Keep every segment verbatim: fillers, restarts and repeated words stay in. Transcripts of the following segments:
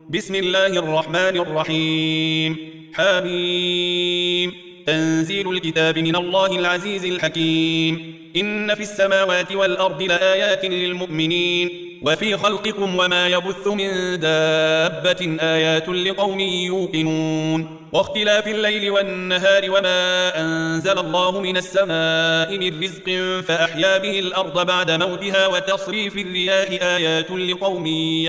بسم الله الرحمن الرحيم. حميم. تنزيل الكتاب من الله العزيز الحكيم. إن في السماوات والأرض لآيات للمؤمنين وفي خلقكم وما يبث من دابة آيات لقوم يوقنون واختلاف الليل والنهار وما أنزل الله من السماء من رزق فأحيا به الأرض بعد موتها وتصريف الرياح آيات لقوم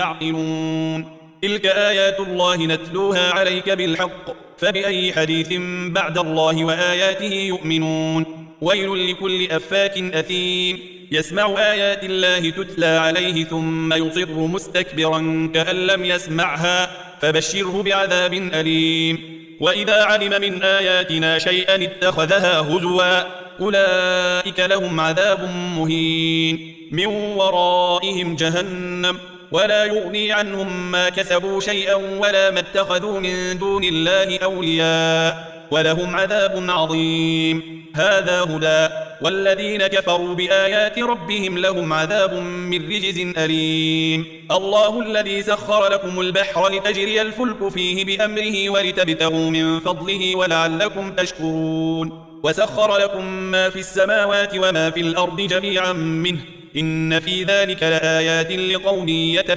يعقلون تلك آيات الله نتلوها عليك بالحق فبأي حديث بعد الله وآياته يؤمنون ويل لكل أفاك أثيم يسمع آيات الله تتلى عليه ثم يصر مستكبرا كأن لم يسمعها فبشره بعذاب أليم وإذا علم من آياتنا شيئا اتخذها هزوا أولئك لهم عذاب مهين من ورائهم جهنم ولا يغني عنهم ما كسبوا شيئا ولا ما اتخذوا من دون الله أولياء ولهم عذاب عظيم هذا هدى والذين كفروا بآيات ربهم لهم عذاب من رجز أليم الله الذي سخر لكم البحر لتجري الفلك فيه بأمره ولتبتغوا من فضله ولعلكم تشكرون وسخر لكم ما في السماوات وما في الأرض جميعا منه إن في ذلك لآيات لقوم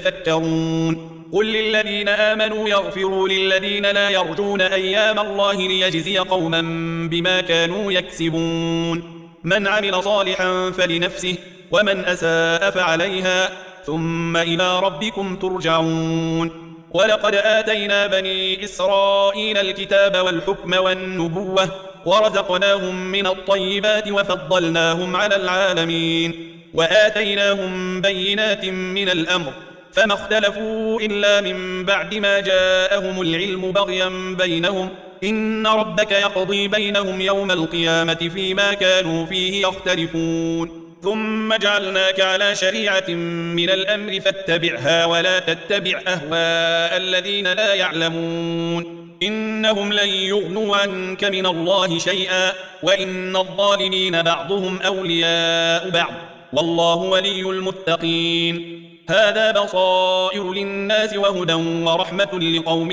يتفكرون قل للذين آمنوا يغفروا للذين لا يرجون أيام الله ليجزي قوما بما كانوا يكسبون من عمل صالحا فلنفسه ومن أساء فعليها ثم إلى ربكم ترجعون ولقد آتينا بني إسرائيل الكتاب والحكم والنبوة ورزقناهم من الطيبات وفضلناهم على العالمين وآتيناهم بينات من الأمر فما اختلفوا إلا من بعد ما جاءهم العلم بغيا بينهم إن ربك يقضي بينهم يوم القيامة فيما كانوا فيه يختلفون ثم جعلناك على شريعة من الأمر فاتبعها ولا تتبع أهواء الذين لا يعلمون إنهم لن يغنوا عنك من الله شيئا وإن الظالمين بعضهم أولياء بعض والله ولي المتقين هذا بصائر للناس وهدى ورحمة لقوم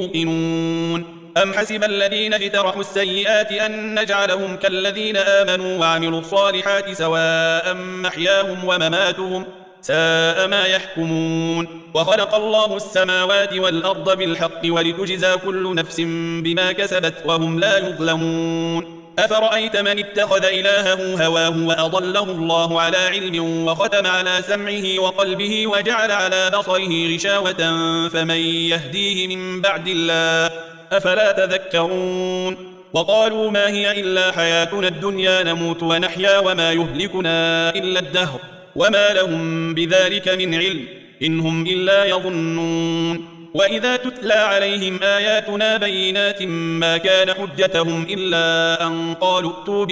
يوقنون أم حسب الذين اجترحوا السيئات أن نجعلهم كالذين آمنوا وعملوا الصالحات سواء محياهم ومماتهم ساء ما يحكمون وخلق الله السماوات والأرض بالحق ولتجزى كل نفس بما كسبت وهم لا يظلمون أفرأيت من اتخذ إلهه هواه وأضله الله على علم وختم على سمعه وقلبه وجعل على بصره غشاوة فمن يهديه من بعد الله أفلا تذكرون وقالوا ما هي إلا حياتنا الدنيا نموت ونحيا وما يهلكنا إلا الدهر وما لهم بذلك من علم إن هم إلا يظنون وإذا تتلى عليهم آياتنا بينات ما كان حجتهم إلا أن قالوا ائتوا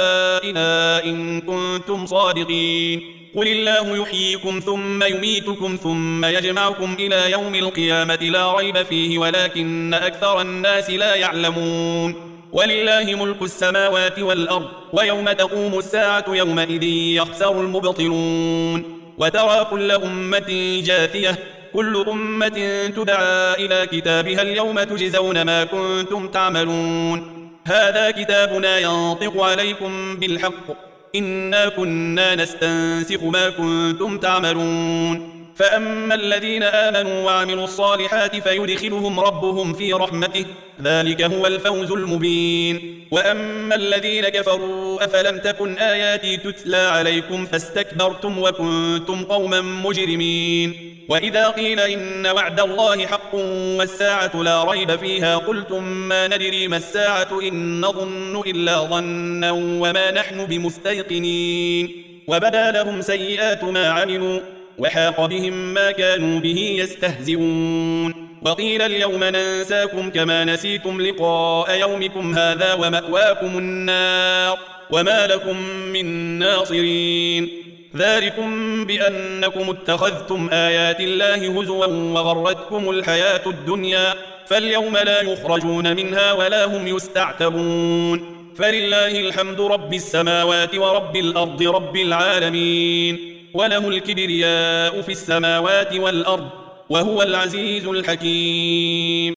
بآبائنا إن كنتم صادقين قل الله يحييكم ثم يميتكم ثم يجمعكم إلى يوم القيامة لا ريب فيه ولكن أكثر الناس لا يعلمون ولله ملك السماوات والأرض ويوم تقوم الساعة يومئذ يخسر المبطلون وترى كل أمة جاثية كل أمة تدعى إلى كتابها اليوم تجزون ما كنتم تعملون هذا كتابنا ينطق عليكم بالحق إنا كنا نستنسخ ما كنتم تعملون فأما الذين آمنوا وعملوا الصالحات فيدخلهم ربهم في رحمته ذلك هو الفوز المبين وأما الذين كفروا أفلم تكن آياتي تتلى عليكم فاستكبرتم وكنتم قوما مجرمين وإذا قيل إن وعد الله حق والساعة لا ريب فيها قلتم ما ندري ما الساعة إن نظن إلا ظنا وما نحن بمستيقنين وبدا لهم سيئات ما عملوا وحاق بهم ما كانوا به يستهزئون وقيل اليوم ننساكم كما نسيتم لقاء يومكم هذا ومأواكم النار وما لكم من ناصرين ذلكم بأنكم اتخذتم آيات الله هزوا وغرتكم الحياة الدنيا فاليوم لا يخرجون منها ولا هم يستعتبون فلله الحمد رب السماوات ورب الأرض رب العالمين وله الكبرياء في السماوات والأرض وهو العزيز الحكيم.